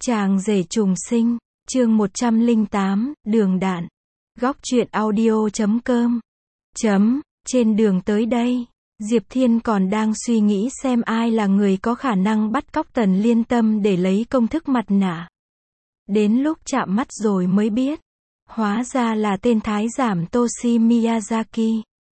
Chàng rể trùng sinh, chương 108, đường đạn. Góc truyện audio.com. Trên đường tới đây, Diệp Thiên còn đang suy nghĩ xem ai là người có khả năng bắt cóc Tần Liên Tâm để lấy công thức mặt nạ. Đến lúc chạm mắt rồi mới biết, hóa ra là tên thái giám Toshi Miyazaki.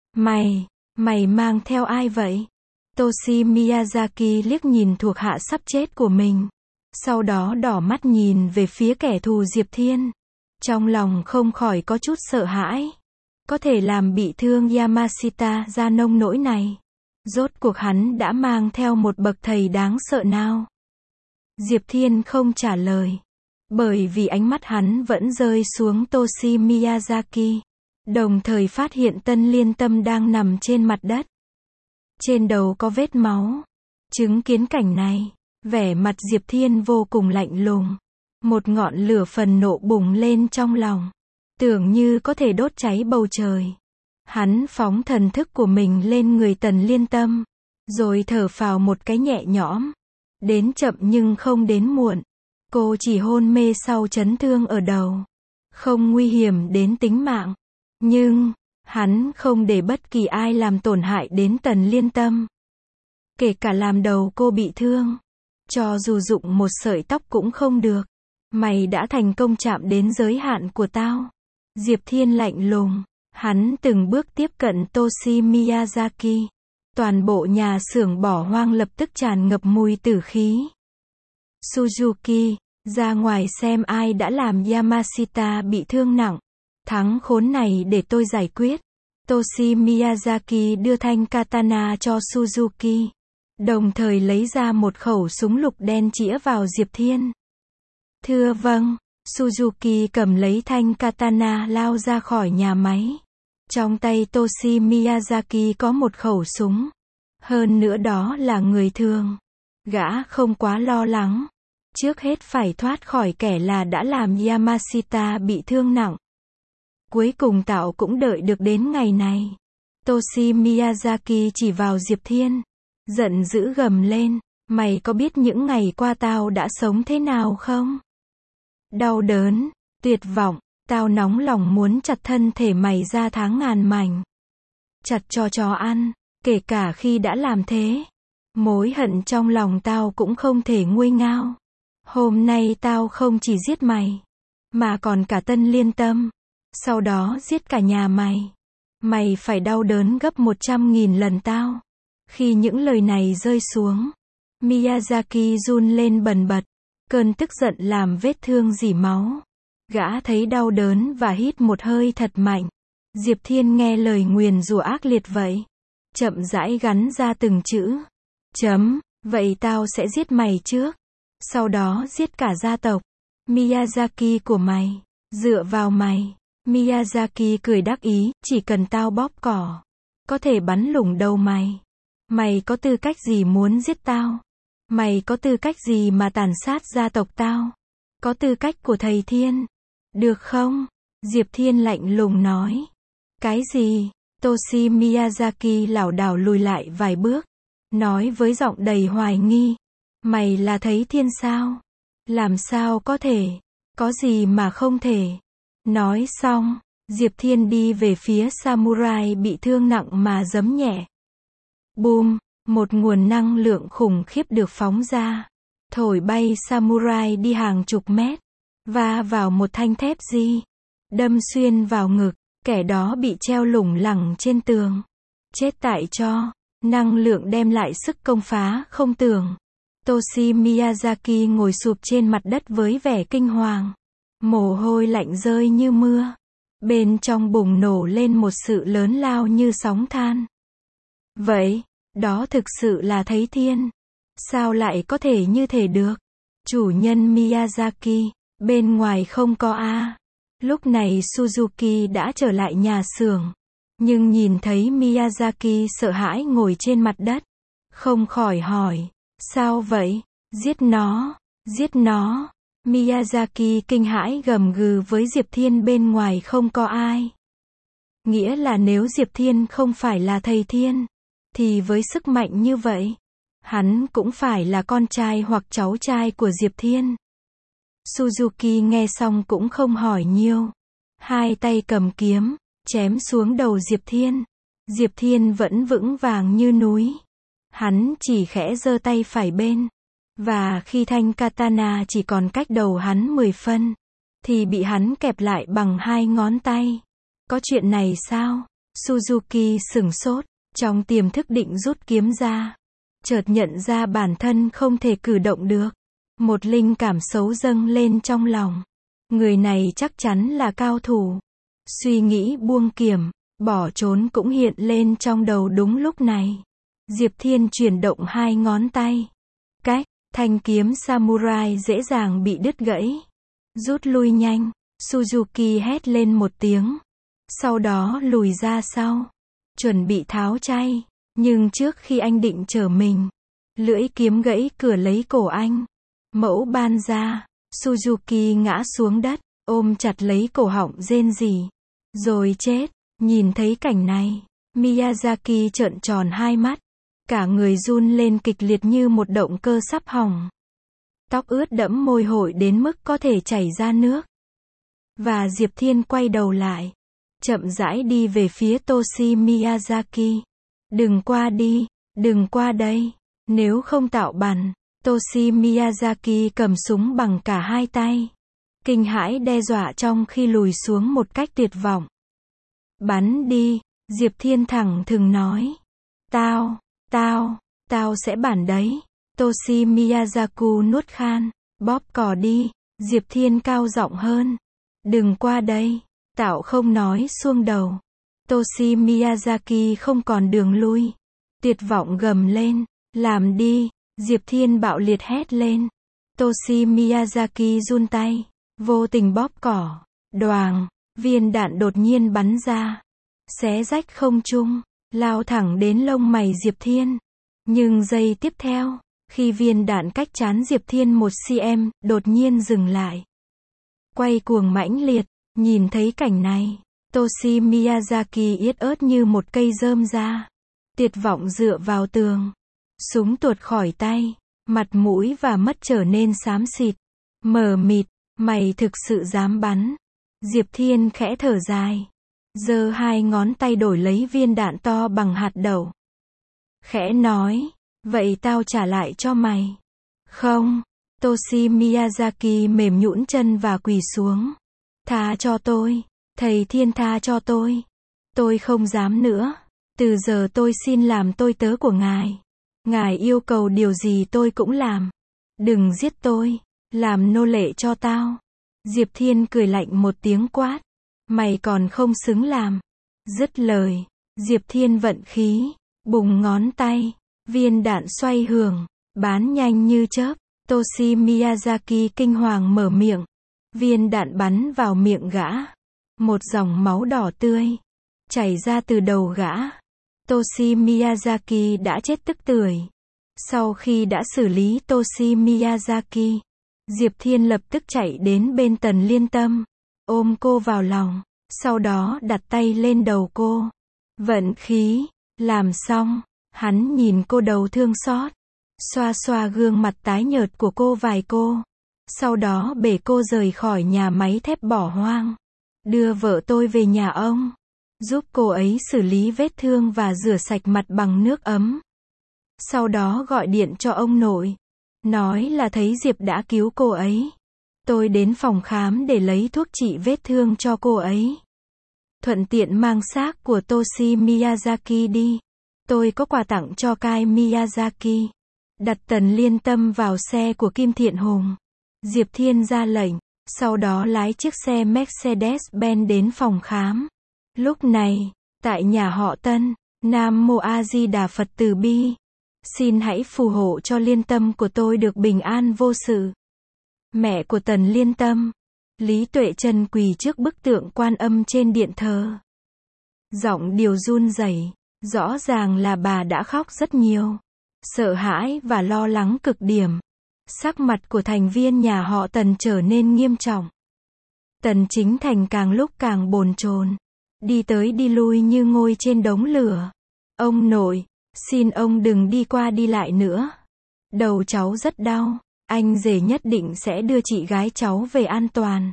Mày mang theo ai vậy? Toshi Miyazaki liếc nhìn thuộc hạ sắp chết của mình. Sau đó đỏ mắt nhìn về phía kẻ thù Diệp Thiên. Trong lòng không khỏi có chút sợ hãi. Có thể làm bị thương Yamashita ra nông nỗi này. Rốt cuộc hắn đã mang theo một bậc thầy đáng sợ nào? Diệp Thiên không trả lời. Bởi vì ánh mắt hắn vẫn rơi xuống Toshi Miyazaki. Đồng thời phát hiện Tân Liên Tâm đang nằm trên mặt đất. Trên đầu có vết máu. Chứng kiến cảnh này, vẻ mặt Diệp Thiên vô cùng lạnh lùng. Một ngọn lửa phần nộ bùng lên trong lòng. Tưởng như có thể đốt cháy bầu trời. Hắn phóng thần thức của mình lên người Tần Liên Tâm. Rồi thở phào một cái nhẹ nhõm. Đến chậm nhưng không đến muộn. Cô chỉ hôn mê sau chấn thương ở đầu. Không nguy hiểm đến tính mạng. Nhưng, hắn không để bất kỳ ai làm tổn hại đến Tần Liên Tâm. Kể cả làm đầu cô bị thương. Cho dù dụng một sợi tóc cũng không được. Mày đã thành công chạm đến giới hạn của tao. Diệp Thiên lạnh lùng. Hắn từng bước tiếp cận Toshi Miyazaki. Toàn bộ nhà xưởng bỏ hoang lập tức tràn ngập mùi tử khí. Suzuki, ra ngoài xem ai đã làm Yamashita bị thương nặng. Thắng khốn này để tôi giải quyết. Toshi Miyazaki đưa thanh katana cho Suzuki. Đồng thời lấy ra một khẩu súng lục đen chĩa vào Diệp Thiên. Thưa vâng. Suzuki cầm lấy thanh katana lao ra khỏi nhà máy. Trong tay Toshi Miyazaki có một khẩu súng. Hơn nữa đó là người thường. Gã không quá lo lắng. Trước hết phải thoát khỏi kẻ là đã làm Yamashita bị thương nặng. Cuối cùng tạo cũng đợi được đến ngày này. Toshi Miyazaki chỉ vào Diệp Thiên. Giận dữ gầm lên. Mày có biết những ngày qua tao đã sống thế nào không? Đau đớn, tuyệt vọng, tao nóng lòng muốn chặt thân thể mày ra tháng ngàn mảnh. Chặt cho chó ăn, kể cả khi đã làm thế. Mối hận trong lòng tao cũng không thể nguôi ngao. Hôm nay tao không chỉ giết mày, mà còn cả Tân Liên Tâm. Sau đó giết cả nhà mày. Mày phải đau đớn gấp 100.000 lần tao. Khi những lời này rơi xuống, Miyazaki run lên bần bật. Cơn tức giận làm vết thương rỉ máu. Gã thấy đau đớn và hít một hơi thật mạnh. Diệp Thiên nghe lời nguyền rủa ác liệt vậy. Chậm rãi gắn ra từng chữ. Vậy tao sẽ giết mày trước. Sau đó giết cả gia tộc. Miyazaki của mày. Dựa vào mày. Miyazaki cười đắc ý. Chỉ cần tao bóp cỏ. Có thể bắn lủng đầu mày. Mày có tư cách gì muốn giết tao? Mày có tư cách gì mà tàn sát gia tộc tao? Có tư cách của thầy Thiên. Được không? Diệp Thiên lạnh lùng nói. Cái gì? Toshi Miyazaki lảo đảo lùi lại vài bước. Nói với giọng đầy hoài nghi. Mày là thầy Thiên sao? Làm sao có thể? Có gì mà không thể? Nói xong, Diệp Thiên đi về phía samurai bị thương nặng mà giấm nhẹ. Boom! Một nguồn năng lượng khủng khiếp được phóng ra. Thổi bay samurai đi hàng chục mét. Va vào một thanh thép di. Đâm xuyên vào ngực. Kẻ đó bị treo lủng lẳng trên tường. Chết tại cho. Năng lượng đem lại sức công phá không tưởng. Toshi Miyazaki ngồi sụp trên mặt đất với vẻ kinh hoàng. Mồ hôi lạnh rơi như mưa. Bên trong bùng nổ lên một sự lớn lao như sóng than. Vậy, đó thực sự là thầy Thiên. Sao lại có thể như thế được? Chủ nhân Miyazaki, bên ngoài không có a. Lúc này Suzuki đã trở lại nhà xưởng. Nhưng nhìn thấy Miyazaki sợ hãi ngồi trên mặt đất. Không khỏi hỏi. Sao vậy? Giết nó. Giết nó. Miyazaki kinh hãi gầm gừ với Diệp Thiên bên ngoài không có ai. Nghĩa là nếu Diệp Thiên không phải là thầy Thiên. Thì với sức mạnh như vậy, hắn cũng phải là con trai hoặc cháu trai của Diệp Thiên. Suzuki nghe xong cũng không hỏi nhiều. Hai tay cầm kiếm, chém xuống đầu Diệp Thiên. Diệp Thiên vẫn vững vàng như núi. Hắn chỉ khẽ giơ tay phải bên. Và khi thanh katana chỉ còn cách đầu hắn 10 phân, thì bị hắn kẹp lại bằng hai ngón tay. Có chuyện này sao? Suzuki sửng sốt, trong tiềm thức định rút kiếm ra. Chợt nhận ra bản thân không thể cử động được. Một linh cảm xấu dâng lên trong lòng. Người này chắc chắn là cao thủ. Suy nghĩ buông kiếm, bỏ trốn cũng hiện lên trong đầu đúng lúc này. Diệp Thiên chuyển động hai ngón tay. Cách, thanh kiếm samurai dễ dàng bị đứt gãy. Rút lui nhanh, Suzuki hét lên một tiếng. Sau đó lùi ra sau. Chuẩn bị tháo chay. Nhưng trước khi anh định trở mình, lưỡi kiếm gãy cửa lấy cổ anh. Mẫu ban ra, Suzuki ngã xuống đất, ôm chặt lấy cổ họng rên rỉ. Rồi chết. Nhìn thấy cảnh này, Miyazaki trợn tròn hai mắt. Cả người run lên kịch liệt như một động cơ sắp hỏng. Tóc ướt đẫm môi hổi đến mức có thể chảy ra nước. Và Diệp Thiên quay đầu lại. Chậm rãi đi về phía Toshi Miyazaki. Đừng qua đi, đừng qua đây. Nếu không tạo bắn. Toshi Miyazaki cầm súng bằng cả hai tay. Kinh hãi đe dọa trong khi lùi xuống một cách tuyệt vọng. Bắn đi, Diệp Thiên thẳng thừng nói. Tao sẽ bắn đấy. Toshi Miyazaku nuốt khan. Bóp cò đi, Diệp Thiên cao giọng hơn. Đừng qua đây, tao không nói xuông đầu. Toshi Miyazaki không còn đường lui. Tuyệt vọng gầm lên. Làm đi, Diệp Thiên bạo liệt hét lên. Toshi Miyazaki run tay, vô tình bóp cỏ. Đoàng, viên đạn đột nhiên bắn ra. Xé rách không trung, lao thẳng đến lông mày Diệp Thiên. Nhưng giây tiếp theo, khi viên đạn cách trán Diệp Thiên 1 cm, đột nhiên dừng lại. Quay cuồng mãnh liệt, nhìn thấy cảnh này, Toshi Miyazaki yết ớt như một cây rơm ra. Tuyệt vọng dựa vào tường. Súng tuột khỏi tay, mặt mũi và mắt trở nên xám xịt. Mờ mịt, mày thực sự dám bắn. Diệp Thiên khẽ thở dài. Giơ hai ngón tay đổi lấy viên đạn to bằng hạt đậu. Khẽ nói, vậy tao trả lại cho mày. Không, Toshi Miyazaki mềm nhũn chân và quỳ xuống. Tha cho tôi, thầy Thiên tha cho tôi. Tôi không dám nữa. Từ giờ tôi xin làm tôi tớ của ngài. Ngài yêu cầu điều gì tôi cũng làm. Đừng giết tôi, làm nô lệ cho tao. Diệp Thiên cười lạnh một tiếng quát. Mày còn không xứng làm. Dứt lời, Diệp Thiên vận khí, bùng ngón tay, viên đạn xoay hưởng, bắn nhanh như chớp. Toshi Miyazaki kinh hoàng mở miệng. Viên đạn bắn vào miệng gã. Một dòng máu đỏ tươi chảy ra từ đầu gã. Toshi Miyazaki đã chết tức tưởi. Sau khi đã xử lý Toshi Miyazaki, Diệp Thiên lập tức chạy đến bên Tần Liên Tâm, ôm cô vào lòng, sau đó đặt tay lên đầu cô. Vận khí, làm xong, hắn nhìn cô đầu thương xót, xoa xoa gương mặt tái nhợt của cô vài cô. Sau đó bể cô rời khỏi nhà máy thép bỏ hoang. Đưa vợ tôi về nhà ông. Giúp cô ấy xử lý vết thương và rửa sạch mặt bằng nước ấm. Sau đó gọi điện cho ông nội. Nói là thấy Diệp đã cứu cô ấy. Tôi đến phòng khám để lấy thuốc trị vết thương cho cô ấy. Thuận tiện mang xác của Toshi Miyazaki đi. Tôi có quà tặng cho Kai Miyazaki. Đặt Tần Liên Tâm vào xe của Kim Thiện Hùng. Diệp Thiên ra lệnh. Sau đó lái chiếc xe Mercedes-Benz đến phòng khám. Lúc này, tại nhà họ Tân, Nam Mô A Di Đà Phật Từ Bi. Xin hãy phù hộ cho Liên Tâm của tôi được bình an vô sự. Mẹ của Tần Liên Tâm, Lý Tuệ Trân quỳ trước bức tượng Quan Âm trên điện thờ. Giọng điệu run rẩy, rõ ràng là bà đã khóc rất nhiều. Sợ hãi và lo lắng cực điểm. Sắc mặt của thành viên nhà họ Tần trở nên nghiêm trọng. Tần Chính Thành càng lúc càng bồn chồn, đi tới đi lui như ngồi trên đống lửa. Ông nội, xin ông đừng đi qua đi lại nữa. Đầu cháu rất đau. Anh rể nhất định sẽ đưa chị gái cháu về an toàn.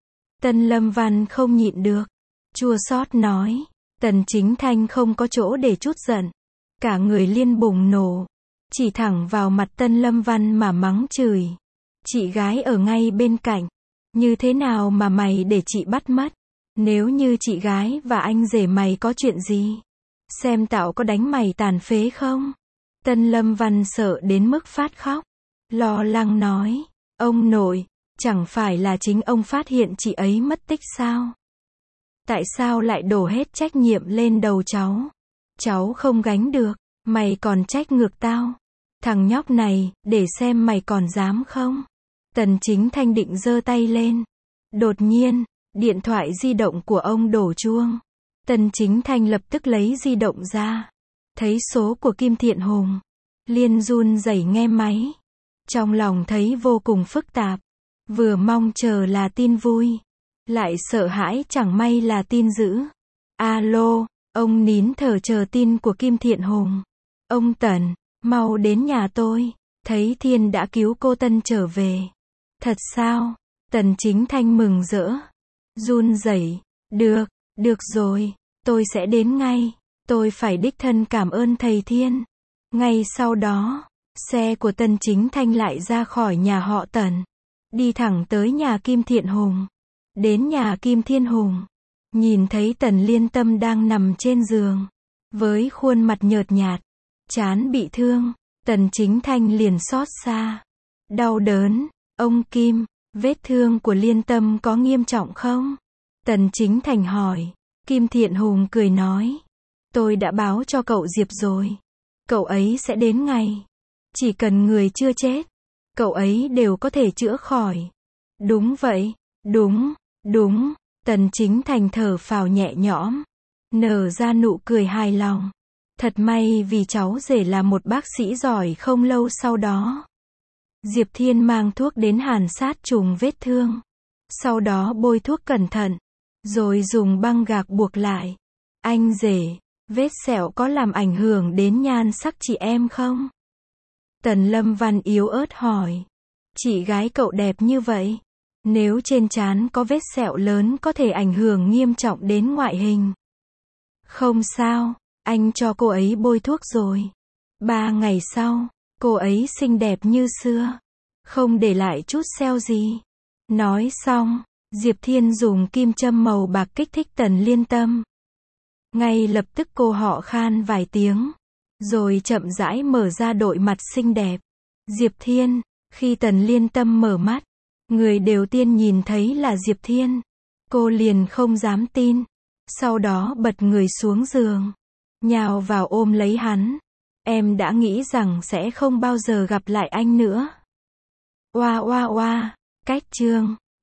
Tân Lâm Văn không nhịn được. Chua xót nói. Tần Chính Thanh không có chỗ để trút giận. Cả người liên bùng nổ. Chỉ thẳng vào mặt Tân Lâm Văn mà mắng chửi. Chị gái ở ngay bên cạnh. Như thế nào mà mày để chị bắt mất? Nếu như chị gái và anh rể mày có chuyện gì? Xem tao có đánh mày tàn phế không? Tân Lâm Văn sợ đến mức phát khóc. Lo lắng nói. Ông nội, chẳng phải là chính ông phát hiện chị ấy mất tích sao? Tại sao lại đổ hết trách nhiệm lên đầu cháu? Cháu không gánh được, mày còn trách ngược tao. Thằng nhóc này, để xem mày còn dám không? Tần Chính Thanh định giơ tay lên. Đột nhiên, điện thoại di động của ông đổ chuông. Tần Chính Thanh lập tức lấy di động ra. Thấy số của Kim Thiện Hùng. Liền run rẩy nghe máy. Trong lòng thấy vô cùng phức tạp. Vừa mong chờ là tin vui. Lại sợ hãi chẳng may là tin dữ. Alo, ông nín thở chờ tin của Kim Thiện Hùng. Ông Tần, mau đến nhà tôi. Thấy Thiên đã cứu cô Tân trở về. Thật sao? Tần Chính Thanh mừng rỡ. Run rẩy. Được rồi. Tôi sẽ đến ngay. Tôi phải đích thân cảm ơn thầy Thiên. Ngay sau đó, xe của Tần Chính Thanh lại ra khỏi nhà họ Tần. Đi thẳng tới nhà Kim Thiện Hùng. Đến nhà Kim Thiên Hùng. Nhìn thấy Tần Liên Tâm đang nằm trên giường. Với khuôn mặt nhợt nhạt. Trán bị thương. Tần Chính Thanh liền xót xa. Đau đớn. Ông Kim, vết thương của Liên Tâm có nghiêm trọng không? Tần Chính Thành hỏi. Kim Thiện Hùng cười nói. Tôi đã báo cho cậu Diệp rồi. Cậu ấy sẽ đến ngay. Chỉ cần người chưa chết, cậu ấy đều có thể chữa khỏi. Đúng vậy. Đúng. Tần Chính Thành thở phào nhẹ nhõm. Nở ra nụ cười hài lòng. Thật may vì cháu rể là một bác sĩ giỏi. Không lâu sau đó, Diệp Thiên mang thuốc đến hàn sát trùng vết thương. Sau đó bôi thuốc cẩn thận. Rồi dùng băng gạc buộc lại. Anh rể, vết sẹo có làm ảnh hưởng đến nhan sắc chị em không? Tần Lâm Văn yếu ớt hỏi. Chị gái cậu đẹp như vậy. Nếu trên trán có vết sẹo lớn có thể ảnh hưởng nghiêm trọng đến ngoại hình. Không sao, anh cho cô ấy bôi thuốc rồi. 3 ngày sau, cô ấy xinh đẹp như xưa. Không để lại chút sẹo gì. Nói xong, Diệp Thiên dùng kim châm màu bạc kích thích Tần Liên Tâm. Ngay lập tức cô họ khan vài tiếng. Rồi chậm rãi mở ra đôi mặt xinh đẹp. Diệp Thiên, khi Tần Liên Tâm mở mắt, người đầu tiên nhìn thấy là Diệp Thiên. Cô liền không dám tin. Sau đó bật người xuống giường. Nhào vào ôm lấy hắn. Em đã nghĩ rằng sẽ không bao giờ gặp lại anh nữa. Oa oa oa. Cách chương